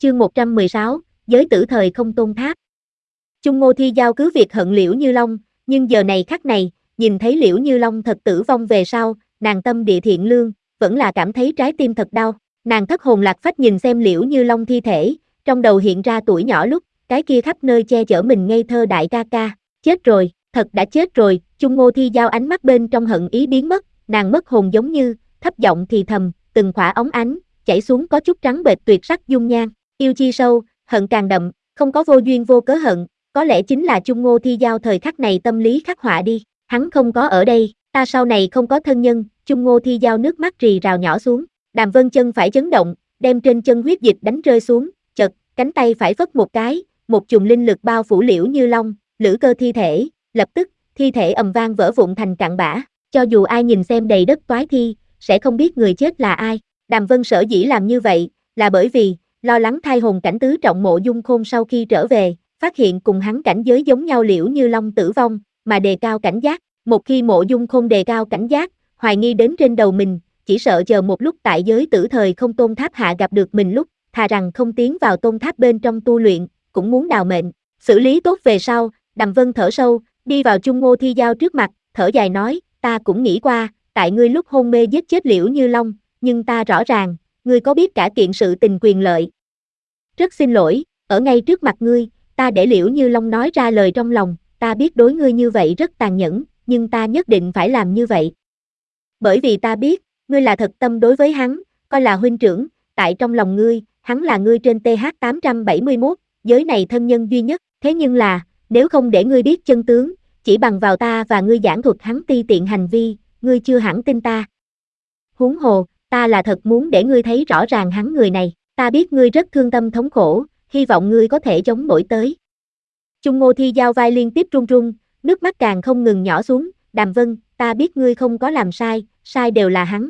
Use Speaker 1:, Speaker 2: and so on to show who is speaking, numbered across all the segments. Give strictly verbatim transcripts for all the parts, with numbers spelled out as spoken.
Speaker 1: Chương một trăm mười sáu, giới tử thời không tôn tháp. Chung Ngô Thi Giao cứ việc hận Liễu Như Long, nhưng giờ này khắc này, nhìn thấy Liễu Như Long thật tử vong về sau, nàng tâm địa thiện lương, vẫn là cảm thấy trái tim thật đau. Nàng thất hồn lạc phách nhìn xem Liễu Như Long thi thể, trong đầu hiện ra tuổi nhỏ lúc, cái kia khắp nơi che chở mình ngây thơ đại ca ca, chết rồi, thật đã chết rồi. Chung Ngô Thi Giao ánh mắt bên trong hận ý biến mất, nàng mất hồn giống như, thấp giọng thì thầm, từng khỏa óng ánh, chảy xuống có chút trắng bệch tuyệt sắc dung nhan, yêu chi sâu, hận càng đậm, không có vô duyên vô cớ hận, có lẽ chính là Chung Ngô Thi Giao thời khắc này tâm lý khắc họa đi, hắn không có ở đây, ta sau này không có thân nhân. Chung Ngô Thi Giao nước mắt rì rào nhỏ xuống, Đàm Vân chân phải chấn động, đem trên chân huyết dịch đánh rơi xuống, chật, cánh tay phải phất một cái, một chùm linh lực bao phủ Liễu Như Long, Lữ Cơ thi thể, lập tức, thi thể ầm vang vỡ vụn thành cặn bã, cho dù ai nhìn xem đầy đất toái thi, sẽ không biết người chết là ai. Đàm Vân sở dĩ làm như vậy, là bởi vì, lo lắng thai hồn cảnh tứ trọng Mộ Dung Khôn sau khi trở về, phát hiện cùng hắn cảnh giới giống nhau Liễu Như Long tử vong, mà đề cao cảnh giác. Một khi Mộ Dung Khôn đề cao cảnh giác, hoài nghi đến trên đầu mình, chỉ sợ chờ một lúc tại giới tử thời không tôn tháp hạ gặp được mình lúc, thà rằng không tiến vào tôn tháp bên trong tu luyện, cũng muốn đào mệnh. Xử lý tốt về sau, Đàm Vân thở sâu, đi vào Chung Ngô Thi Giao trước mặt, thở dài nói, ta cũng nghĩ qua, tại ngươi lúc hôn mê giết chết Liễu Như Long, nhưng ta rõ ràng, ngươi có biết cả kiện sự tình quyền lợi. Rất xin lỗi, ở ngay trước mặt ngươi, ta để Liễu Như Long nói ra lời trong lòng, ta biết đối ngươi như vậy rất tàn nhẫn, nhưng ta nhất định phải làm như vậy. Bởi vì ta biết, ngươi là thật tâm đối với hắn, coi là huynh trưởng, tại trong lòng ngươi, hắn là ngươi trên T H tám trăm bảy mươi mốt, giới này thân nhân duy nhất, thế nhưng là, nếu không để ngươi biết chân tướng, chỉ bằng vào ta và ngươi giảng thuật hắn ti tiện hành vi, ngươi chưa hẳn tin ta. Huống hồ, ta là thật muốn để ngươi thấy rõ ràng hắn người này, ta biết ngươi rất thương tâm thống khổ, hy vọng ngươi có thể chống nổi tới. Chung Ngô Thi Giao vai liên tiếp run run, nước mắt càng không ngừng nhỏ xuống, Đàm Vân, ta biết ngươi không có làm sai, sai đều là hắn.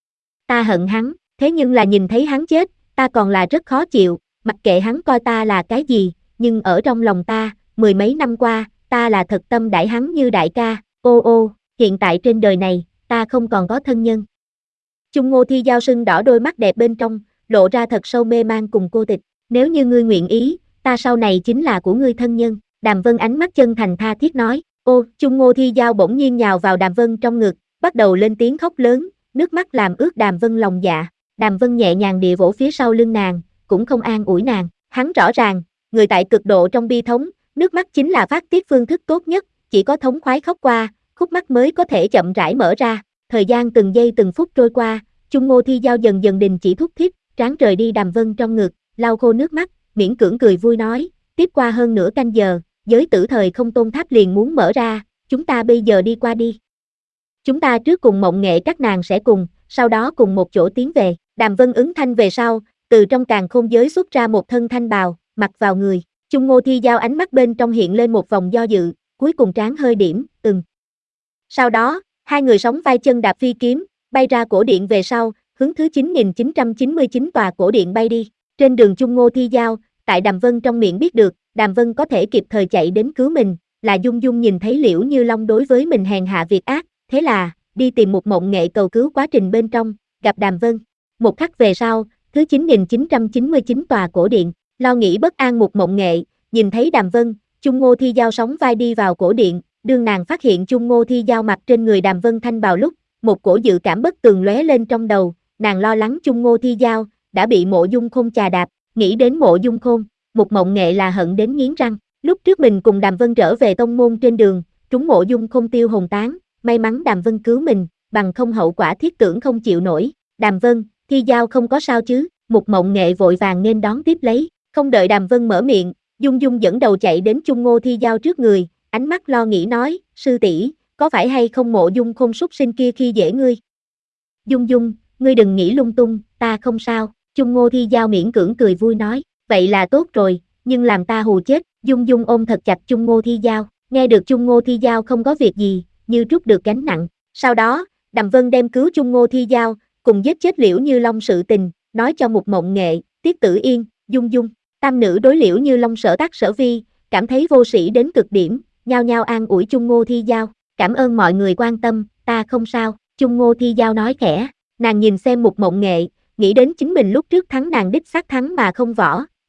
Speaker 1: Ta hận hắn, thế nhưng là nhìn thấy hắn chết, ta còn là rất khó chịu, mặc kệ hắn coi ta là cái gì, nhưng ở trong lòng ta, mười mấy năm qua, ta là thật tâm đãi hắn như đại ca, ô ô, hiện tại trên đời này, ta không còn có thân nhân. Chung Ngô Thi Giao sưng đỏ đôi mắt đẹp bên trong, lộ ra thật sâu mê man cùng cô tịch, nếu như ngươi nguyện ý, ta sau này chính là của ngươi thân nhân. Đàm Vân ánh mắt chân thành tha thiết nói, ô, Chung Ngô Thi Giao bỗng nhiên nhào vào Đàm Vân trong ngực, bắt đầu lên tiếng khóc lớn, nước mắt làm ướt Đàm Vân lòng dạ. Đàm Vân nhẹ nhàng địa vỗ phía sau lưng nàng, cũng không an ủi nàng, hắn rõ ràng, người tại cực độ trong bi thống, nước mắt chính là phát tiết phương thức tốt nhất, chỉ có thống khoái khóc qua, khúc mắc mới có thể chậm rãi mở ra. Thời gian từng giây từng phút trôi qua, Chung Ngô Thi Giao dần dần đình chỉ thúc thiết, tráng rời đi Đàm Vân trong ngực, lau khô nước mắt, miễn cưỡng cười vui nói, tiếp qua hơn nửa canh giờ, giới tử thời không tôn tháp liền muốn mở ra, chúng ta bây giờ đi qua đi. Chúng ta trước cùng Mộng Nghệ các nàng sẽ cùng, sau đó cùng một chỗ tiến về. Đàm Vân ứng thanh về sau, từ trong càn khôn giới xuất ra một thân thanh bào, mặc vào người. Chung Ngô Thi Giao ánh mắt bên trong hiện lên một vòng do dự, cuối cùng trán hơi điểm, ừm. Sau đó, hai người sóng vai chân đạp phi kiếm, bay ra cổ điện về sau, hướng thứ chín nghìn chín trăm chín mươi chín tòa cổ điện bay đi. Trên đường Chung Ngô Thi Giao, tại Đàm Vân trong miệng biết được, Đàm Vân có thể kịp thời chạy đến cứu mình, là Dung Dung nhìn thấy Liễu Như Long đối với mình hèn hạ việc ác, thế là, đi tìm một Mộng Nghệ cầu cứu quá trình bên trong, gặp Đàm Vân. Một khắc về sau, thứ chín nghìn chín trăm chín mươi chín tòa cổ điện, lo nghĩ bất an một Mộng Nghệ, nhìn thấy Đàm Vân, Chung Ngô Thi Giao sóng vai đi vào cổ điện, đương nàng phát hiện Chung Ngô Thi Giao mặc trên người Đàm Vân thanh bào lúc, một cổ dự cảm bất tường lóe lên trong đầu, nàng lo lắng Chung Ngô Thi Giao đã bị Mộ Dung Khôn chà đạp, nghĩ đến Mộ Dung Khôn, một Mộng Nghệ là hận đến nghiến răng. Lúc trước mình cùng Đàm Vân trở về tông môn trên đường, trúng Mộ Dung Khôn tiêu hồn tán, may mắn Đàm Vân cứu mình, bằng không hậu quả thiết tưởng không chịu nổi. Đàm Vân, Thi Giao không có sao chứ? Một Mộng Nghệ vội vàng nên đón tiếp lấy, không đợi Đàm Vân mở miệng, Dung Dung dẫn đầu chạy đến Chung Ngô Thi Giao trước người, ánh mắt lo nghĩ nói, sư tỷ, có phải hay không Mộ Dung Khôn súc sinh kia khi dễ ngươi? Dung Dung, ngươi đừng nghĩ lung tung, ta không sao. Chung Ngô Thi Giao miễn cưỡng cười vui nói, vậy là tốt rồi, nhưng làm ta hù chết. Dung Dung ôm thật chặt Chung Ngô Thi Giao, nghe được Chung Ngô Thi Giao không có việc gì, như trút được gánh nặng. Sau đó, Đàm Vân đem cứu Chung Ngô Thi Giao, cùng giết chết Liễu Như Long sự tình, nói cho một Mộng Nghệ, Tiết Tử Yên, Dung Dung, tam nữ đối Liễu Như Long sở tác sở vi, cảm thấy vô sĩ đến cực điểm, nhao nhao an ủi Chung Ngô Thi Giao, cảm ơn mọi người quan tâm, ta không sao. Chung Ngô Thi Giao nói khẽ, nàng nhìn xem một Mộng Nghệ, nghĩ đến chính mình lúc trước thắng nàng đích xác thắng mà không võ,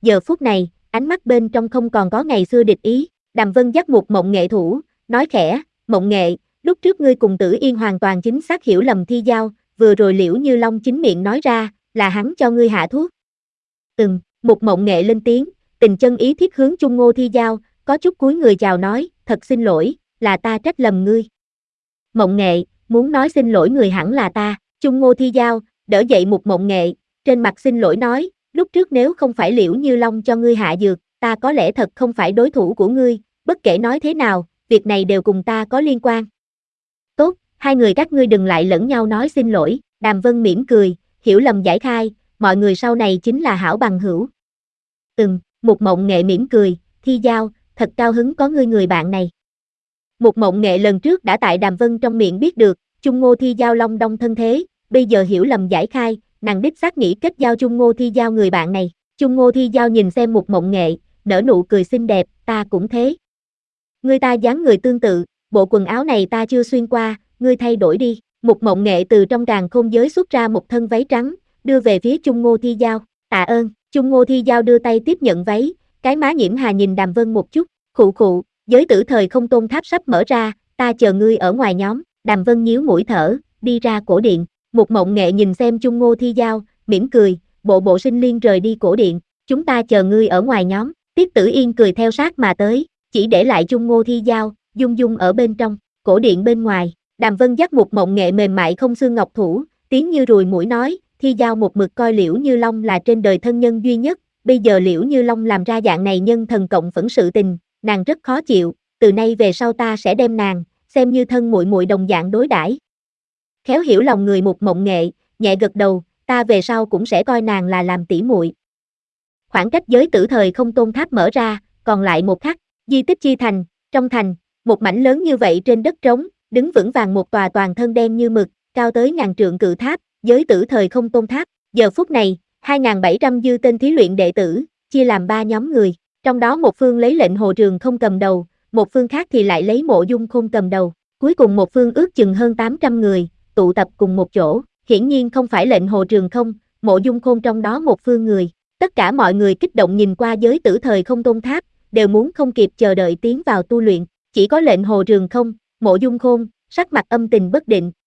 Speaker 1: giờ phút này, ánh mắt bên trong không còn có ngày xưa địch ý. Đàm Vân dắt Mục Mộng Nghệ thủ, nói khẽ, Mộng Nghệ, lúc trước ngươi cùng Tử Yên hoàn toàn chính xác hiểu lầm Thi Giao, vừa rồi Liễu Như Long chính miệng nói ra, là hắn cho ngươi hạ thuốc. Ừm, Mục Mộng Nghệ lên tiếng, tình chân ý thiết hướng Chung Ngô Thi Giao, có chút cúi người chào nói, thật xin lỗi, là ta trách lầm ngươi. Mộng Nghệ, muốn nói xin lỗi người hẳn là ta. Chung Ngô Thi Giao, đỡ dậy Mục Mộng Nghệ, trên mặt xin lỗi nói, lúc trước nếu không phải Liễu Như Long cho ngươi hạ dược, ta có lẽ thật không phải đối thủ của ngươi, bất kể nói thế nào, việc này đều cùng ta có liên quan. Tốt, hai người các ngươi đừng lại lẫn nhau nói xin lỗi. Đàm Vân mỉm cười, hiểu lầm giải khai, mọi người sau này chính là hảo bằng hữu. Ừm, Mục Mộng Nghệ mỉm cười, Thi Giao, thật cao hứng có ngươi người bạn này. Mục Mộng Nghệ lần trước đã tại Đàm Vân trong miệng biết được, Chung Ngô Thi Giao long đong thân thế, bây giờ hiểu lầm giải khai, nàng đích xác nghĩ kết giao Chung Ngô Thi Giao người bạn này. Chung Ngô Thi Giao nhìn xem Mục Mộng Nghệ, nở nụ cười xinh đẹp, ta cũng thế. Ngươi ta dáng người tương tự, bộ quần áo này ta chưa xuyên qua, ngươi thay đổi đi. Mục Mộng Nghệ từ trong càn khôn giới xuất ra một thân váy trắng, đưa về phía Chung Ngô Thi Giao, tạ ơn. Chung Ngô Thi Giao đưa tay tiếp nhận váy, cái má nhiễm hà nhìn Đàm Vân một chút, khụ khụ, giới tử thời không tôn tháp sắp mở ra, ta chờ ngươi ở ngoài nhóm. Đàm Vân nhíu mũi thở, đi ra cổ điện. Mục Mộng Nghệ nhìn xem Chung Ngô Thi Giao, mỉm cười, bộ bộ sinh liên rời đi cổ điện, chúng ta chờ ngươi ở ngoài nhóm. Tiết Tử Yên cười theo sát mà tới, chỉ để lại Chung Ngô Thi Giao, Dung Dung ở bên trong, cổ điện bên ngoài. Đàm Vân dắt Mục Mộng Nghệ mềm mại không xương ngọc thủ, tiếng như ruồi mũi nói, Thi Giao một mực coi Liễu Như Long là trên đời thân nhân duy nhất, bây giờ Liễu Như Long làm ra dạng này nhân thần cộng phẫn sự tình, nàng rất khó chịu, từ nay về sau ta sẽ đem nàng xem như thân muội muội đồng dạng đối đãi. Khéo hiểu lòng người Mục Mộng Nghệ, nhẹ gật đầu, ta về sau cũng sẽ coi nàng là làm tỷ muội. Khoảng cách giới tử thời không tôn tháp mở ra, còn lại một khắc, di tích chi thành, trong thành, một mảnh lớn như vậy trên đất trống, đứng vững vàng một tòa toàn thân đen như mực, cao tới ngàn trượng cự tháp, giới tử thời không tôn tháp. Giờ phút này, hai nghìn bảy trăm dư tên thí luyện đệ tử, chia làm ba nhóm người, trong đó một phương lấy lệnh Hồ Trường Không cầm đầu, một phương khác thì lại lấy Mộ Dung Khôn cầm đầu, cuối cùng một phương ước chừng hơn tám trăm người, tụ tập cùng một chỗ, hiển nhiên không phải lệnh Hồ Trường Không, Mộ Dung Khôn trong đó một phương người. Tất cả mọi người kích động nhìn qua giới tử thời không tôn tháp, đều muốn không kịp chờ đợi tiến vào tu luyện, chỉ có lệnh Hồ Trường Không, Mộ Dung Khôn, sắc mặt âm tình bất định,